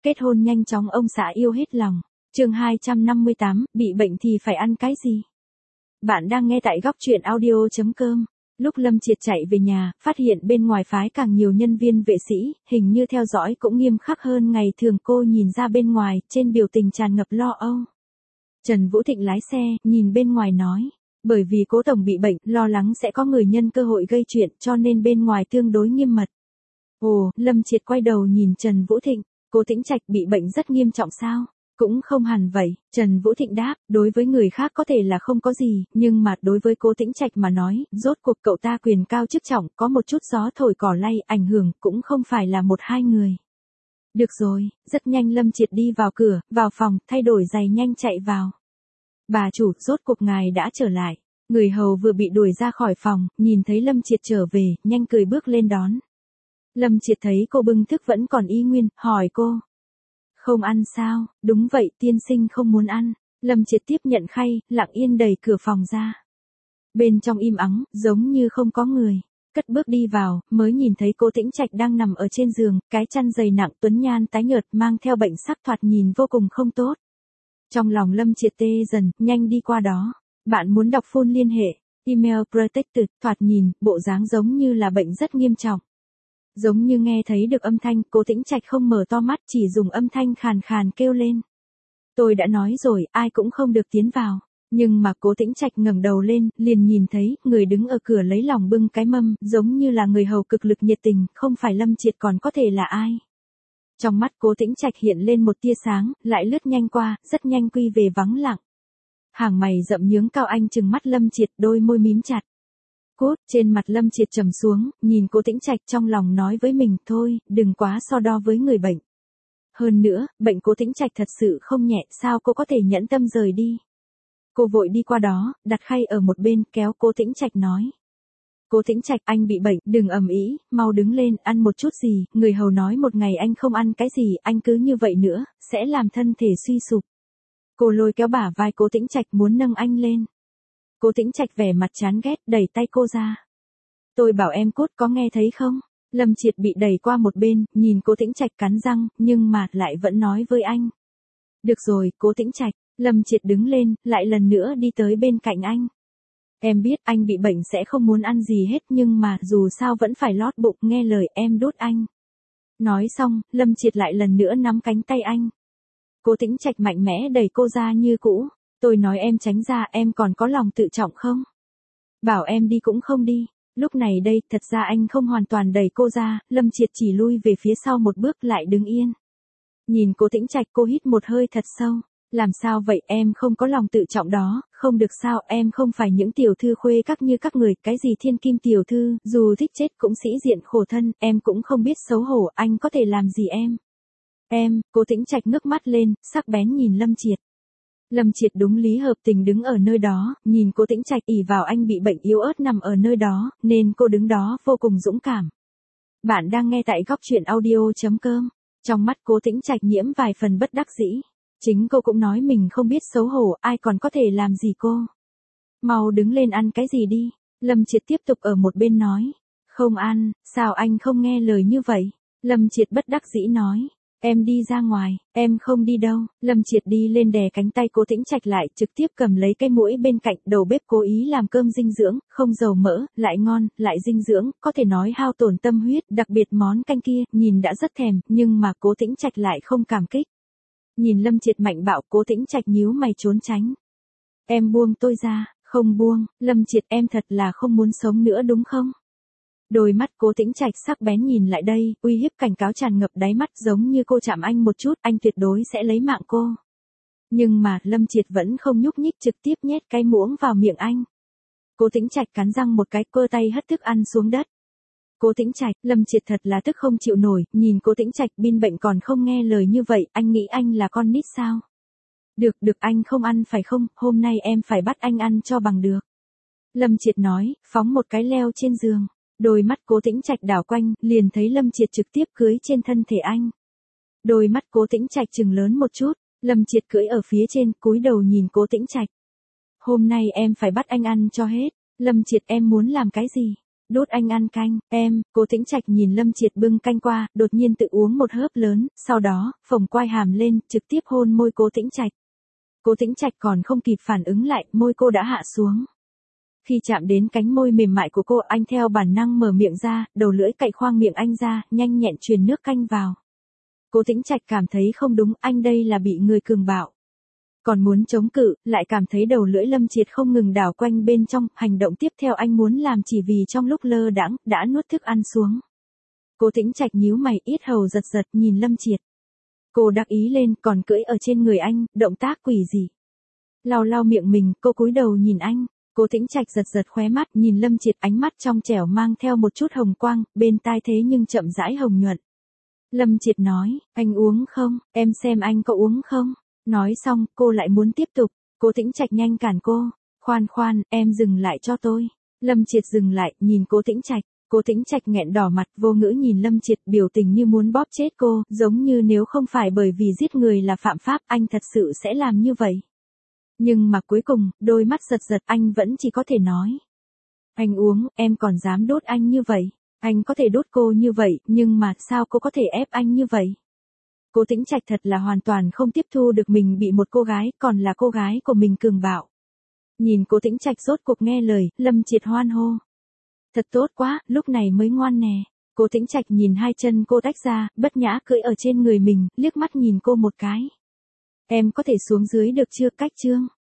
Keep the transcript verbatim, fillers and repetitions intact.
kết hôn nhanh chóng ông xã yêu hết lòng. Chương hai trăm năm mươi tám, bị bệnh thì phải ăn cái gì? Bạn đang nghe tại góc truyện audio chấm com. Lúc Lâm Triệt chạy về nhà, phát hiện bên ngoài phái càng nhiều nhân viên vệ sĩ, hình như theo dõi cũng nghiêm khắc hơn ngày thường. Cô nhìn ra bên ngoài, trên biểu tình tràn ngập lo âu. Trần Vũ Thịnh lái xe, nhìn bên ngoài nói, bởi vì Cố tổng bị bệnh, lo lắng sẽ có người nhân cơ hội gây chuyện, cho nên bên ngoài tương đối nghiêm mật. Ồ, Lâm Triệt quay đầu nhìn Trần Vũ Thịnh, Cố Tĩnh Trạch bị bệnh rất nghiêm trọng sao? Cũng không hẳn vậy, Trần Vũ Thịnh đáp, đối với người khác có thể là không có gì, nhưng mà đối với Cố Tĩnh Trạch mà nói, rốt cuộc cậu ta quyền cao chức trọng, có một chút gió thổi cỏ lay, ảnh hưởng cũng không phải là một hai người. Được rồi, rất nhanh Lâm Triệt đi vào cửa, vào phòng, thay đổi giày nhanh chạy vào. Bà chủ, rốt cuộc ngài đã trở lại. Người hầu vừa bị đuổi ra khỏi phòng, nhìn thấy Lâm Triệt trở về, nhanh cười bước lên đón. Lâm Triệt thấy cô bưng thức vẫn còn y nguyên, hỏi cô. Không ăn sao? Đúng vậy, tiên sinh không muốn ăn. Lâm Triệt tiếp nhận khay, lặng yên đẩy cửa phòng ra. Bên trong im ắng, giống như không có người. Cất bước đi vào, mới nhìn thấy Cố Tĩnh Trạch đang nằm ở trên giường, cái chăn dày nặng, tuấn nhan tái nhợt, mang theo bệnh sắc, thoạt nhìn vô cùng không tốt. Trong lòng Lâm Triệt tê dần, nhanh đi qua đó. Bạn muốn đọc full liên hệ, email protected, thoạt nhìn, bộ dáng giống như là bệnh rất nghiêm trọng. Giống như nghe thấy được âm thanh, Cố Tĩnh Trạch không mở to mắt, chỉ dùng âm thanh khàn khàn kêu lên. Tôi đã nói rồi, ai cũng không được tiến vào. Nhưng mà Cố Tĩnh Trạch ngẩng đầu lên, liền nhìn thấy, người đứng ở cửa lấy lòng bưng cái mâm, giống như là người hầu cực lực nhiệt tình, không phải Lâm Triệt còn có thể là ai. Trong mắt Cố Tĩnh Trạch hiện lên một tia sáng, lại lướt nhanh qua, rất nhanh quy về vắng lặng. Hàng mày rậm nhướng cao, anh trừng mắt Lâm Triệt, đôi môi mím chặt. Cút, trên mặt Lâm Triệt trầm xuống, nhìn Cố Tĩnh Trạch, trong lòng nói với mình, thôi, đừng quá so đo với người bệnh. Hơn nữa, bệnh Cố Tĩnh Trạch thật sự không nhẹ, sao cô có thể nhẫn tâm rời đi. Cô vội đi qua đó, đặt khay ở một bên, kéo Cố Tĩnh Trạch nói. Cố Tĩnh Trạch, anh bị bệnh, đừng ầm ĩ, mau đứng lên, ăn một chút gì, người hầu nói một ngày anh không ăn cái gì, anh cứ như vậy nữa, sẽ làm thân thể suy sụp. Cô lôi kéo bả vai Cố Tĩnh Trạch muốn nâng anh lên. Cố Tĩnh Trạch vẻ mặt chán ghét, đẩy tay cô ra. Tôi bảo em cút, có nghe thấy không? Lâm Triệt bị đẩy qua một bên, nhìn Cố Tĩnh Trạch cắn răng, nhưng mà lại vẫn nói với anh. Được rồi, Cố Tĩnh Trạch. Lâm Triệt đứng lên, lại lần nữa đi tới bên cạnh anh. Em biết anh bị bệnh sẽ không muốn ăn gì hết, nhưng mà dù sao vẫn phải lót bụng, nghe lời em đút anh. Nói xong, Lâm Triệt lại lần nữa nắm cánh tay anh. Cố Tĩnh Trạch mạnh mẽ đẩy cô ra như cũ. Tôi nói em tránh ra, em còn có lòng tự trọng không? Bảo em đi cũng không đi. Lúc này đây, thật ra anh không hoàn toàn đẩy cô ra, Lâm Triệt chỉ lui về phía sau một bước, lại đứng yên. Nhìn Cố Tĩnh Trạch, cô hít một hơi thật sâu. Làm sao vậy, em không có lòng tự trọng đó, không được sao, em không phải những tiểu thư khuê các như các người, cái gì thiên kim tiểu thư, dù thích chết cũng sĩ diện khổ thân, em cũng không biết xấu hổ, anh có thể làm gì em? Em, Cố Tĩnh Trạch ngước mắt lên, sắc bén nhìn Lâm Triệt. Lâm Triệt đúng lý hợp tình đứng ở nơi đó, nhìn Cố Tĩnh Trạch ỷ vào anh bị bệnh yếu ớt nằm ở nơi đó, nên cô đứng đó vô cùng dũng cảm. Bạn đang nghe tại góc truyện audio chấm com. Trong mắt Cố Tĩnh Trạch nhiễm vài phần bất đắc dĩ. Chính cô cũng nói mình không biết xấu hổ, ai còn có thể làm gì cô. Mau đứng lên ăn cái gì đi. Lâm Triệt tiếp tục ở một bên nói. Không ăn, sao anh không nghe lời như vậy? Lâm Triệt bất đắc dĩ nói. Em đi ra ngoài, em không đi đâu. Lâm Triệt đi lên đè cánh tay Cố Tĩnh Trạch lại, trực tiếp cầm lấy cái muỗng bên cạnh, đầu bếp cố ý làm cơm dinh dưỡng, không dầu mỡ, lại ngon, lại dinh dưỡng, có thể nói hao tổn tâm huyết, đặc biệt món canh kia, nhìn đã rất thèm, nhưng mà Cố Tĩnh Trạch lại không cảm kích. Nhìn Lâm Triệt mạnh bạo, Cố Tĩnh Trạch nhíu mày trốn tránh. Em buông tôi ra, không buông, Lâm Triệt, em thật là không muốn sống nữa đúng không? Đôi mắt Cố Tĩnh Trạch sắc bén nhìn lại đây, uy hiếp cảnh cáo tràn ngập đáy mắt, giống như cô chạm anh một chút, anh tuyệt đối sẽ lấy mạng cô. Nhưng mà, Lâm Triệt vẫn không nhúc nhích, trực tiếp nhét cái muỗng vào miệng anh. Cố Tĩnh Trạch cắn răng một cái, cơ tay hất thức ăn xuống đất. Cố Tĩnh Trạch, Lâm Triệt thật là tức không chịu nổi, nhìn Cố Tĩnh Trạch bin bệnh còn không nghe lời như vậy, anh nghĩ anh là con nít sao? Được, được, anh không ăn phải không, hôm nay em phải bắt anh ăn cho bằng được. Lâm Triệt nói, phóng một cái leo trên giường. Đôi mắt Cố Tĩnh Trạch đảo quanh, liền thấy Lâm Triệt trực tiếp cưỡi trên thân thể anh. Đôi mắt Cố Tĩnh Trạch trừng lớn một chút, Lâm Triệt cưỡi ở phía trên, cúi đầu nhìn Cố Tĩnh Trạch. Hôm nay em phải bắt anh ăn cho hết. Lâm Triệt, em muốn làm cái gì? Đút anh ăn canh, em, Cố Tĩnh Trạch nhìn Lâm Triệt bưng canh qua, đột nhiên tự uống một hớp lớn, sau đó, phồng quai hàm lên, trực tiếp hôn môi Cố Tĩnh Trạch. Cố Tĩnh Trạch còn không kịp phản ứng lại, môi cô đã hạ xuống. Khi chạm đến cánh môi mềm mại của cô, anh theo bản năng mở miệng ra, đầu lưỡi cạy khoang miệng anh ra, nhanh nhẹn truyền nước canh vào. Cố Tĩnh Trạch cảm thấy không đúng, anh đây là bị người cường bạo. Còn muốn chống cự, lại cảm thấy đầu lưỡi Lâm Triệt không ngừng đảo quanh bên trong, hành động tiếp theo anh muốn làm chỉ vì trong lúc lơ đãng đã nuốt thức ăn xuống. Cố Tĩnh Trạch nhíu mày, yết hầu giật giật nhìn Lâm Triệt. Cô đắc ý lên, còn cưỡi ở trên người anh, động tác quỷ gì. Lau lau miệng mình, cô cúi đầu nhìn anh. Cố Tĩnh Trạch giật giật khóe mắt, nhìn Lâm Triệt, ánh mắt trong trẻo mang theo một chút hồng quang, bên tai thế nhưng chậm rãi hồng nhuận. Lâm Triệt nói, anh uống không, em xem anh có uống không. Nói xong, cô lại muốn tiếp tục. Cố Tĩnh Trạch nhanh cản cô. Khoan khoan, em dừng lại cho tôi. Lâm Triệt dừng lại, nhìn Cố Tĩnh Trạch. Cố Tĩnh Trạch nghẹn đỏ mặt, vô ngữ nhìn Lâm Triệt, biểu tình như muốn bóp chết cô, giống như nếu không phải bởi vì giết người là phạm pháp, anh thật sự sẽ làm như vậy. Nhưng mà cuối cùng, đôi mắt giật giật, anh vẫn chỉ có thể nói. Anh uống, em còn dám đốt anh như vậy. Anh có thể đốt cô như vậy, nhưng mà sao cô có thể ép anh như vậy? Cố Tĩnh Trạch thật là hoàn toàn không tiếp thu được mình bị một cô gái, còn là cô gái của mình cường bạo. Nhìn Cố Tĩnh Trạch rốt cuộc nghe lời, Lâm Triệt hoan hô. Thật tốt quá, lúc này mới ngoan nè. Cố Tĩnh Trạch nhìn hai chân cô tách ra, bất nhã cưỡi ở trên người mình, liếc mắt nhìn cô một cái. Em có thể xuống dưới được chưa, cách chương?